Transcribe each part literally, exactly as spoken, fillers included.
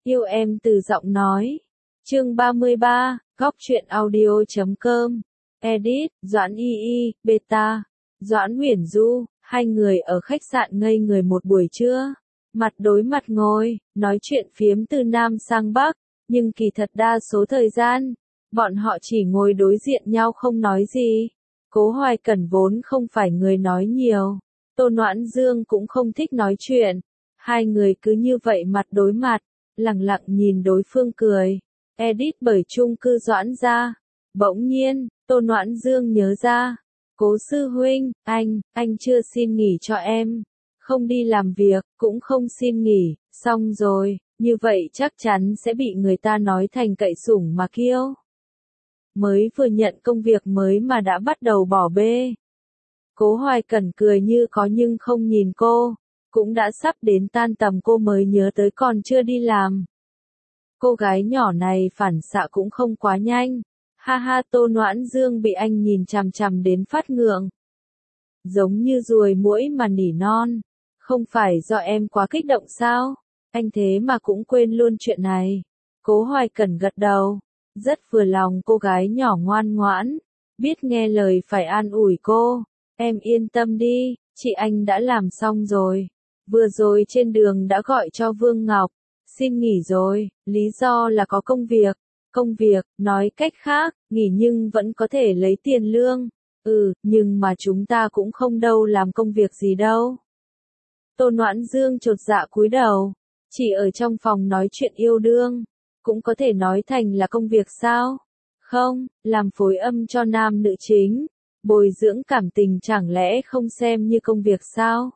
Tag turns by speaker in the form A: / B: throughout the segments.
A: Yêu em từ giọng nói. Chương ba mươi ba, góc truyện audio chấm com. Edit, Doãn Y Y, Beta, Doãn Huyền Du, hai người ở khách sạn ngây người một buổi trưa. Mặt đối mặt ngồi, nói chuyện phiếm từ Nam sang Bắc, nhưng kỳ thật đa số thời gian, bọn họ chỉ ngồi đối diện nhau không nói gì. Cố Hoài Cẩn vốn không phải người nói nhiều, Tô Noãn Dương cũng không thích nói chuyện. Hai người cứ như vậy mặt đối mặt, lặng lặng nhìn đối phương cười. Edit bởi chung cư Doãn gia. Bỗng nhiên, Tô Noãn Dương nhớ ra. Cố sư huynh, anh, anh chưa xin nghỉ cho em. Không đi làm việc, cũng không xin nghỉ, xong rồi, như vậy chắc chắn sẽ bị người ta nói thành cậy sủng mà kiêu. Mới vừa nhận công việc mới mà đã bắt đầu bỏ bê. Cố Hoài Cẩn cười như có nhưng không nhìn cô, cũng đã sắp đến tan tầm cô mới nhớ tới còn chưa đi làm. Cô gái nhỏ này phản xạ cũng không quá nhanh. Ha ha, Tô Noãn Dương bị anh nhìn chằm chằm đến phát ngượng. Giống như ruồi muỗi mà nỉ non. Không phải do em quá kích động sao? Anh thế mà cũng quên luôn chuyện này. Cố Hoài Cẩn gật đầu. Rất vừa lòng cô gái nhỏ ngoan ngoãn. Biết nghe lời phải an ủi cô. Em yên tâm đi, chị anh đã làm xong rồi. Vừa rồi trên đường đã gọi cho Vương Ngọc. Xin nghỉ rồi, lý do là có công việc. Công việc, nói cách khác, nghỉ nhưng vẫn có thể lấy tiền lương. Ừ, nhưng mà chúng ta cũng không đâu làm công việc gì đâu. Tô Noãn Dương chột dạ cúi đầu. Chỉ ở trong phòng nói chuyện yêu đương. Cũng có thể nói thành là công việc sao? Không, làm phối âm cho nam nữ chính. Bồi dưỡng cảm tình chẳng lẽ không xem như công việc sao?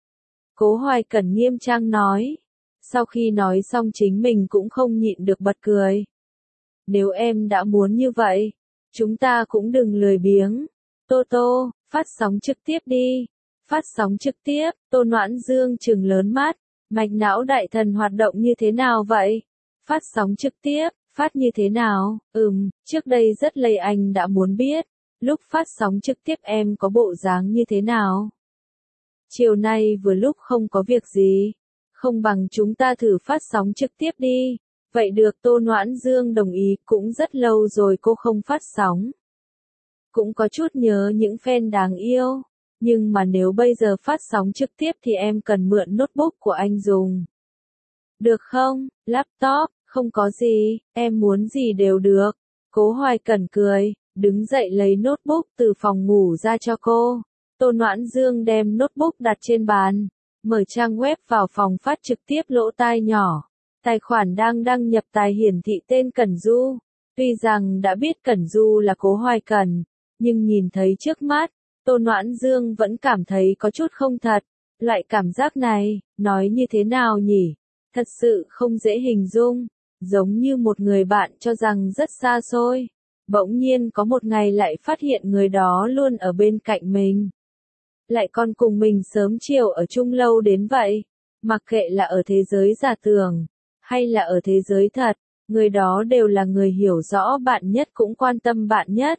A: Cố Hoài Cẩn nghiêm trang nói. Sau khi nói xong chính mình cũng không nhịn được bật cười. Nếu em đã muốn như vậy, chúng ta cũng đừng lười biếng. Tô Tô, phát sóng trực tiếp đi. Phát sóng trực tiếp, Tô Noãn Dương trừng lớn mắt. Mạch não đại thần hoạt động như thế nào vậy? Phát sóng trực tiếp, phát như thế nào? Ừm, trước đây rất lâu anh đã muốn biết. Lúc phát sóng trực tiếp em có bộ dáng như thế nào? Chiều nay vừa lúc không có việc gì. Không bằng chúng ta thử phát sóng trực tiếp đi. Vậy được, Tô Noãn Dương đồng ý, cũng rất lâu rồi cô không phát sóng. Cũng có chút nhớ những fan đáng yêu. Nhưng mà nếu bây giờ phát sóng trực tiếp thì em cần mượn notebook của anh dùng. Được không? Laptop, không có gì, em muốn gì đều được. Cố Hoài Cẩn cười, đứng dậy lấy notebook từ phòng ngủ ra cho cô. Tô Noãn Dương đem notebook đặt trên bàn. Mở trang web vào phòng phát trực tiếp lỗ tai nhỏ. Tài khoản đang đăng nhập tài hiển thị tên Cẩn Du. Tuy rằng đã biết Cẩn Du là Cố Hoài Cẩn, nhưng nhìn thấy trước mắt, Tô Noãn Dương vẫn cảm thấy có chút không thật. Loại cảm giác này, nói như thế nào nhỉ? Thật sự không dễ hình dung. Giống như một người bạn cho rằng rất xa xôi. Bỗng nhiên có một ngày lại phát hiện người đó luôn ở bên cạnh mình. Lại còn cùng mình sớm chiều ở chung lâu đến vậy. Mặc kệ là ở thế giới giả tưởng, hay là ở thế giới thật, người đó đều là người hiểu rõ bạn nhất cũng quan tâm bạn nhất.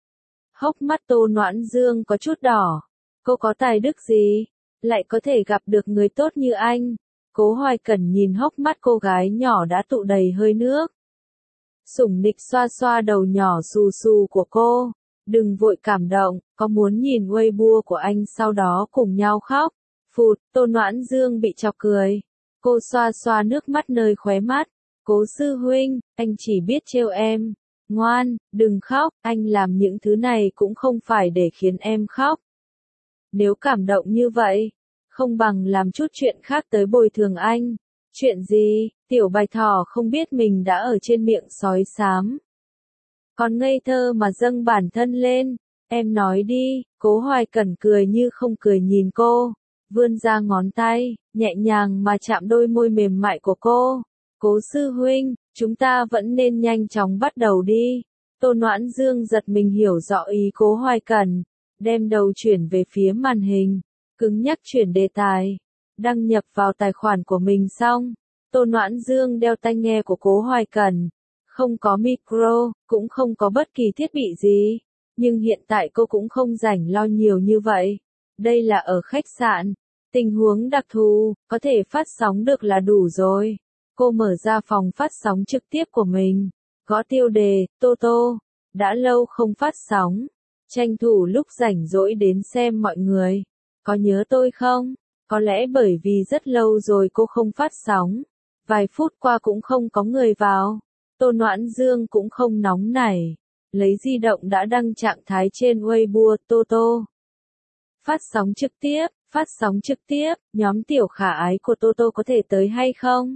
A: Hốc mắt Tô Noãn Dương có chút đỏ. Cô có tài đức gì? Lại có thể gặp được người tốt như anh. Cố Hoài Cẩn nhìn hốc mắt cô gái nhỏ đã tụ đầy hơi nước. Sủng nịch xoa xoa đầu nhỏ xù xù của cô. Đừng vội cảm động, có muốn nhìn Weibo của anh sau đó cùng nhau khóc. Phụt, Tô Noãn Dương bị chọc cười. Cô xoa xoa nước mắt nơi khóe mắt. Cố sư huynh, anh chỉ biết trêu em. Ngoan, đừng khóc, anh làm những thứ này cũng không phải để khiến em khóc. Nếu cảm động như vậy, không bằng làm chút chuyện khác tới bồi thường anh. Chuyện gì? Tiểu Bạch Thỏ không biết mình đã ở trên miệng sói xám. Còn ngây thơ mà dâng bản thân lên. Em nói đi. Cố Hoài Cẩn cười như không cười nhìn cô. Vươn ra ngón tay, nhẹ nhàng mà chạm đôi môi mềm mại của cô. Cố sư huynh, chúng ta vẫn nên nhanh chóng bắt đầu đi. Tô Noãn Dương giật mình hiểu rõ ý Cố Hoài Cẩn. Đem đầu chuyển về phía màn hình. Cứng nhắc chuyển đề tài. Đăng nhập vào tài khoản của mình xong. Tô Noãn Dương đeo tai nghe của Cố Hoài Cẩn. Không có micro, cũng không có bất kỳ thiết bị gì. Nhưng hiện tại cô cũng không rảnh lo nhiều như vậy. Đây là ở khách sạn. Tình huống đặc thù, có thể phát sóng được là đủ rồi. Cô mở ra phòng phát sóng trực tiếp của mình, gõ tiêu đề, Tô Tô, đã lâu không phát sóng, tranh thủ lúc rảnh rỗi đến xem mọi người, có nhớ tôi không? Có lẽ bởi vì rất lâu rồi cô không phát sóng, vài phút qua cũng không có người vào, Tô Noãn Dương cũng không nóng nảy, lấy di động đã đăng trạng thái trên Weibo, Tô Tô. Phát sóng trực tiếp, phát sóng trực tiếp, nhóm tiểu khả ái của Tô Tô có thể tới hay không?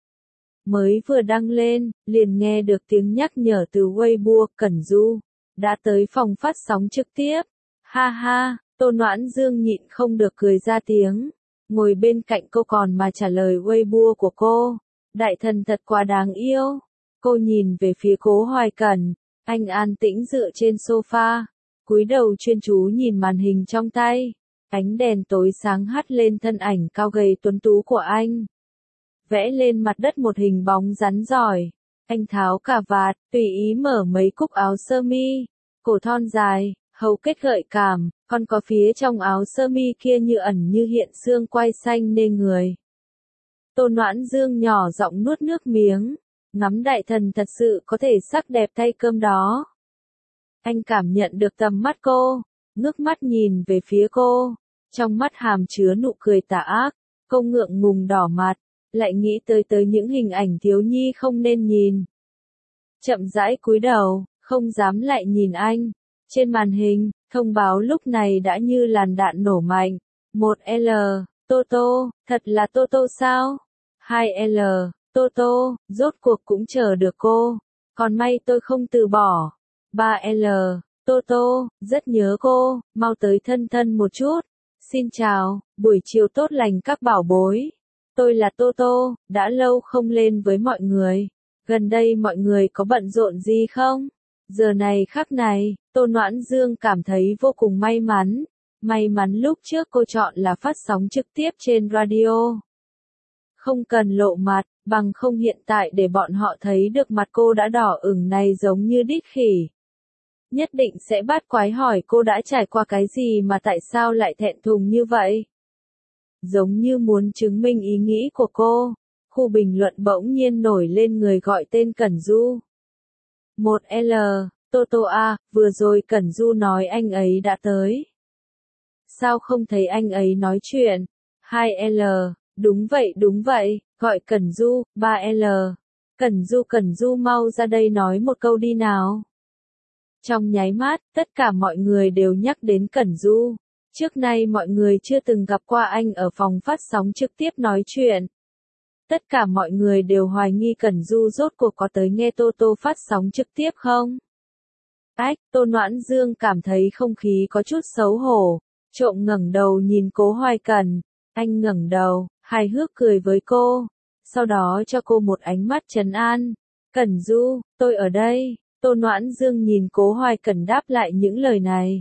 A: Mới vừa đăng lên, liền nghe được tiếng nhắc nhở từ Weibo, Cẩn Du đã tới phòng phát sóng trực tiếp. Ha ha, Tô Noãn Dương nhịn không được cười ra tiếng, ngồi bên cạnh cô còn mà trả lời Weibo của cô. Đại thần thật quá đáng yêu. Cô nhìn về phía Cố Hoài Cẩn, anh an tĩnh dựa trên sofa, cúi đầu chuyên chú nhìn màn hình trong tay. Ánh đèn tối sáng hắt lên thân ảnh cao gầy tuấn tú của anh, vẽ lên mặt đất một hình bóng rắn giỏi. Anh tháo cà vạt, tùy ý mở mấy cúc áo sơ mi, cổ thon dài, hầu kết gợi cảm, còn có phía trong áo sơ mi kia như ẩn như hiện xương quai xanh nê người. Tô Noãn Dương nhỏ giọng nuốt nước miếng, ngắm đại thần thật sự có thể sắc đẹp tay cơm đó. Anh cảm nhận được tầm mắt cô, ngước mắt nhìn về phía cô, trong mắt hàm chứa nụ cười tà ác, cô ngượng ngùng đỏ mặt, lại nghĩ tới tới những hình ảnh thiếu nhi không nên nhìn. Chậm rãi cúi đầu, không dám lại nhìn anh. Trên màn hình, thông báo lúc này đã như làn đạn nổ mạnh. một L, Tô Tô, thật là Tô Tô sao? hai L, Tô Tô, rốt cuộc cũng chờ được cô. Còn may tôi không từ bỏ. ba L, Tô Tô, rất nhớ cô, mau tới thân thân một chút. Xin chào, buổi chiều tốt lành các bảo bối. Tôi là Tô Tô, đã lâu không lên với mọi người. Gần đây mọi người có bận rộn gì không? Giờ này khắc này, Tô Noãn Dương cảm thấy vô cùng may mắn. May mắn lúc trước cô chọn là phát sóng trực tiếp trên radio. Không cần lộ mặt, bằng không hiện tại để bọn họ thấy được mặt cô đã đỏ ửng này giống như đít khỉ. Nhất định sẽ bắt quái hỏi cô đã trải qua cái gì mà tại sao lại thẹn thùng như vậy. Giống như muốn chứng minh ý nghĩ của cô, khu bình luận bỗng nhiên nổi lên người gọi tên Cẩn Du. một L, Tô Tô A, vừa rồi Cẩn Du nói anh ấy đã tới. Sao không thấy anh ấy nói chuyện? hai L, đúng vậy đúng vậy, gọi Cẩn Du. ba L, Cẩn Du Cẩn Du mau ra đây nói một câu đi nào. Trong nháy mắt, tất cả mọi người đều nhắc đến Cẩn Du. Trước nay mọi người chưa từng gặp qua anh ở phòng phát sóng trực tiếp nói chuyện. Tất cả mọi người đều hoài nghi Cẩn Du rốt cuộc có tới nghe Tô Tô phát sóng trực tiếp không? Ách, Tô Noãn Dương cảm thấy không khí có chút xấu hổ, trộm ngẩng đầu nhìn Cố Hoài Cẩn. Anh ngẩng đầu, hài hước cười với cô, sau đó cho cô một ánh mắt trấn an. Cẩn Du, tôi ở đây. Tô Noãn Dương nhìn Cố Hoài Cẩn đáp lại những lời này.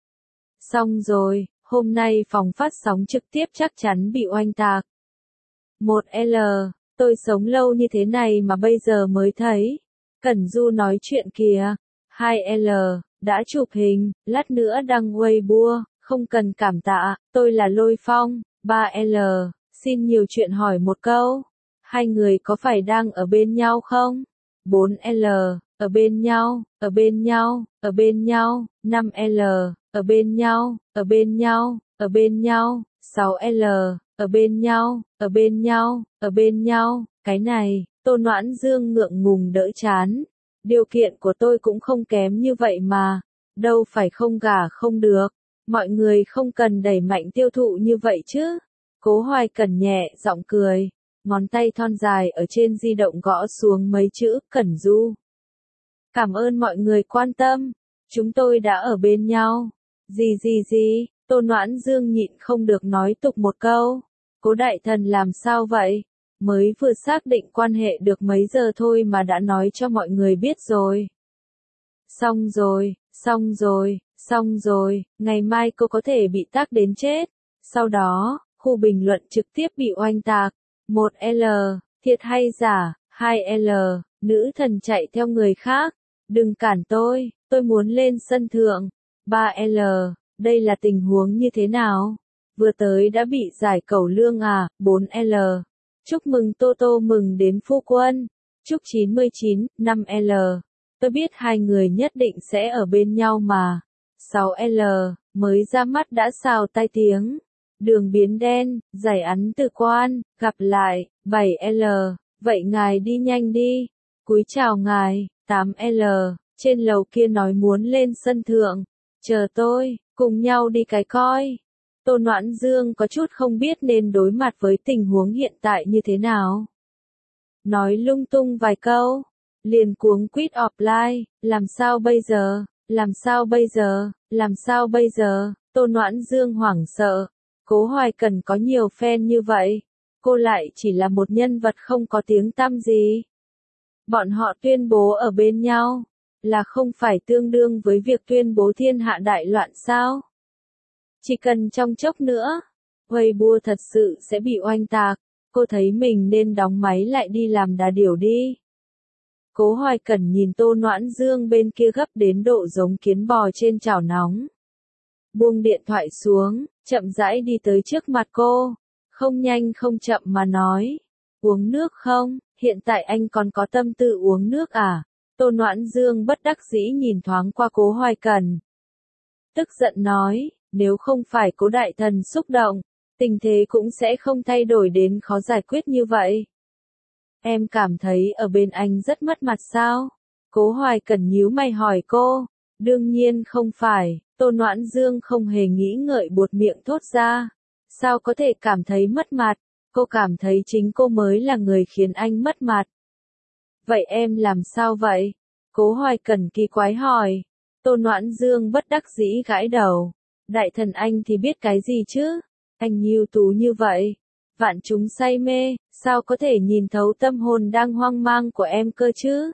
A: Xong rồi, hôm nay phòng phát sóng trực tiếp chắc chắn bị oanh tạc. một L, tôi sống lâu như thế này mà bây giờ mới thấy. Cẩn Du nói chuyện kìa. hai L, đã chụp hình, lát nữa đăng Weibo, không cần cảm tạ, tôi là Lôi Phong. ba L, xin nhiều chuyện hỏi một câu. Hai người có phải đang ở bên nhau không? bốn L, ở bên nhau, ở bên nhau, ở bên nhau. năm L, ở bên nhau, ở bên nhau, ở bên nhau. sáu L, ở bên nhau, ở bên nhau, ở bên nhau. Cái này, Tô Noãn Dương ngượng ngùng đỡ chán. Điều kiện của tôi cũng không kém như vậy mà. Đâu phải không gả không được. Mọi người không cần đẩy mạnh tiêu thụ như vậy chứ. Cố Hoài Cẩn nhẹ giọng cười. Ngón tay thon dài ở trên di động gõ xuống mấy chữ Cẩn Du. Cảm ơn mọi người quan tâm. Chúng tôi đã ở bên nhau. Gì gì gì, Tô Noãn Dương nhịn không được nói tục một câu. Cố đại thần làm sao vậy? Mới vừa xác định quan hệ được mấy giờ thôi mà đã nói cho mọi người biết rồi. Xong rồi, xong rồi, xong rồi, ngày mai cô có thể bị tát đến chết. Sau đó, khu bình luận trực tiếp bị oanh tạc. một L, thiệt hay giả? hai L, nữ thần chạy theo người khác. Đừng cản tôi, tôi muốn lên sân thượng. ba L, đây là tình huống như thế nào? Vừa tới đã bị giải cẩu lương à? bốn L, Chúc mừng Tô Tô mừng đến phu quân. Chúc chín mươi chín, năm L. Tôi biết hai người nhất định sẽ ở bên nhau mà. sáu L. Mới ra mắt đã xào tai tiếng. Đường biến đen, giải ắn từ quan, gặp lại. bảy L. Vậy ngài đi nhanh đi. Cúi chào ngài. tám L. Trên lầu kia nói muốn lên sân thượng. Chờ tôi, cùng nhau đi cái coi. Tô Noãn Dương có chút không biết nên đối mặt với tình huống hiện tại như thế nào. Nói lung tung vài câu, liền cuống quýt offline, làm sao bây giờ, làm sao bây giờ, làm sao bây giờ, Tô Noãn Dương hoảng sợ. Cố Hoài Cần có nhiều fan như vậy, cô lại chỉ là một nhân vật không có tiếng tăm gì. Bọn họ tuyên bố ở bên nhau, là không phải tương đương với việc tuyên bố thiên hạ đại loạn sao? Chỉ cần trong chốc nữa, Weibo thật sự sẽ bị oanh tạc, cô thấy mình nên đóng máy lại đi làm đà điểu đi. Cố Hoài Cẩn nhìn Tô Noãn Dương bên kia gấp đến độ giống kiến bò trên chảo nóng. Buông điện thoại xuống, chậm rãi đi tới trước mặt cô, không nhanh không chậm mà nói, uống nước không, hiện tại anh còn có tâm tư uống nước à? Tô Noãn Dương bất đắc dĩ nhìn thoáng qua Cố Hoài Cẩn. Tức giận nói, nếu không phải Cố đại thần xúc động, tình thế cũng sẽ không thay đổi đến khó giải quyết như vậy. Em cảm thấy ở bên anh rất mất mặt sao? Cố Hoài Cẩn nhíu mày hỏi cô. Đương nhiên không phải, Tô Noãn Dương không hề nghĩ ngợi buột miệng thốt ra. Sao có thể cảm thấy mất mặt? Cô cảm thấy chính cô mới là người khiến anh mất mặt. Vậy em làm sao vậy? Cố Hoài Cẩn kỳ quái hỏi. Tô Noãn Dương bất đắc dĩ gãi đầu. Đại thần anh thì biết cái gì chứ? Anh ưu tú như vậy. Vạn chúng say mê, sao có thể nhìn thấu tâm hồn đang hoang mang của em cơ chứ?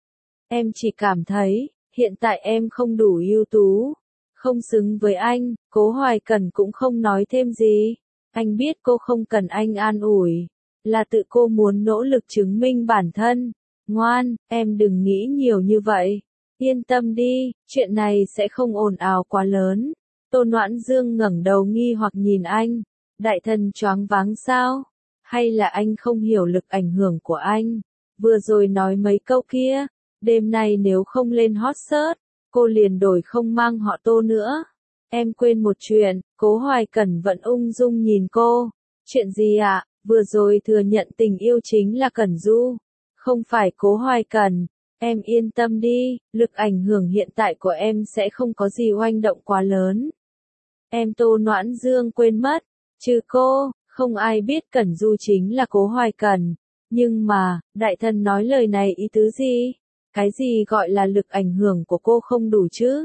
A: Em chỉ cảm thấy, hiện tại em không đủ ưu tú, không xứng với anh. Cố Hoài Cẩn cũng không nói thêm gì. Anh biết cô không cần anh an ủi, là tự cô muốn nỗ lực chứng minh bản thân. Ngoan, em đừng nghĩ nhiều như vậy. Yên tâm đi, chuyện này sẽ không ồn ào quá lớn. Tô Noãn Dương ngẩng đầu nghi hoặc nhìn anh. Đại thần choáng váng sao? Hay là anh không hiểu lực ảnh hưởng của anh? Vừa rồi nói mấy câu kia, đêm nay nếu không lên hot search, cô liền đổi không mang họ Tô nữa. Em quên một chuyện, Cố Hoài Cẩn vẫn ung dung nhìn cô. Chuyện gì ạ? À? Vừa rồi thừa nhận tình yêu chính là Cẩn Du, không phải Cố Hoài Cẩn. Em yên tâm đi, lực ảnh hưởng hiện tại của em sẽ không có gì oanh động quá lớn. Em Tô Noãn Dương quên mất, trừ cô, không ai biết Cẩn Du chính là Cố Hoài Cẩn. Nhưng mà, đại thần nói lời này ý tứ gì? Cái gì gọi là lực ảnh hưởng của cô không đủ chứ?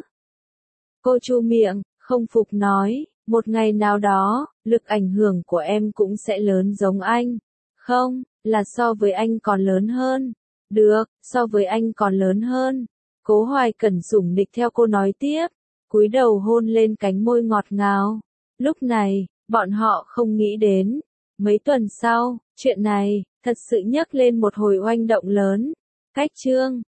A: Cô chu miệng, không phục nói, một ngày nào đó, lực ảnh hưởng của em cũng sẽ lớn giống anh. Không, là so với anh còn lớn hơn. Được, so với anh còn lớn hơn. Cố Hoài Cẩn sủng nịch theo cô nói tiếp, cúi đầu hôn lên cánh môi ngọt ngào. Lúc này, bọn họ không nghĩ đến. Mấy tuần sau, chuyện này, thật sự nhấc lên một hồi oanh động lớn. Cách chương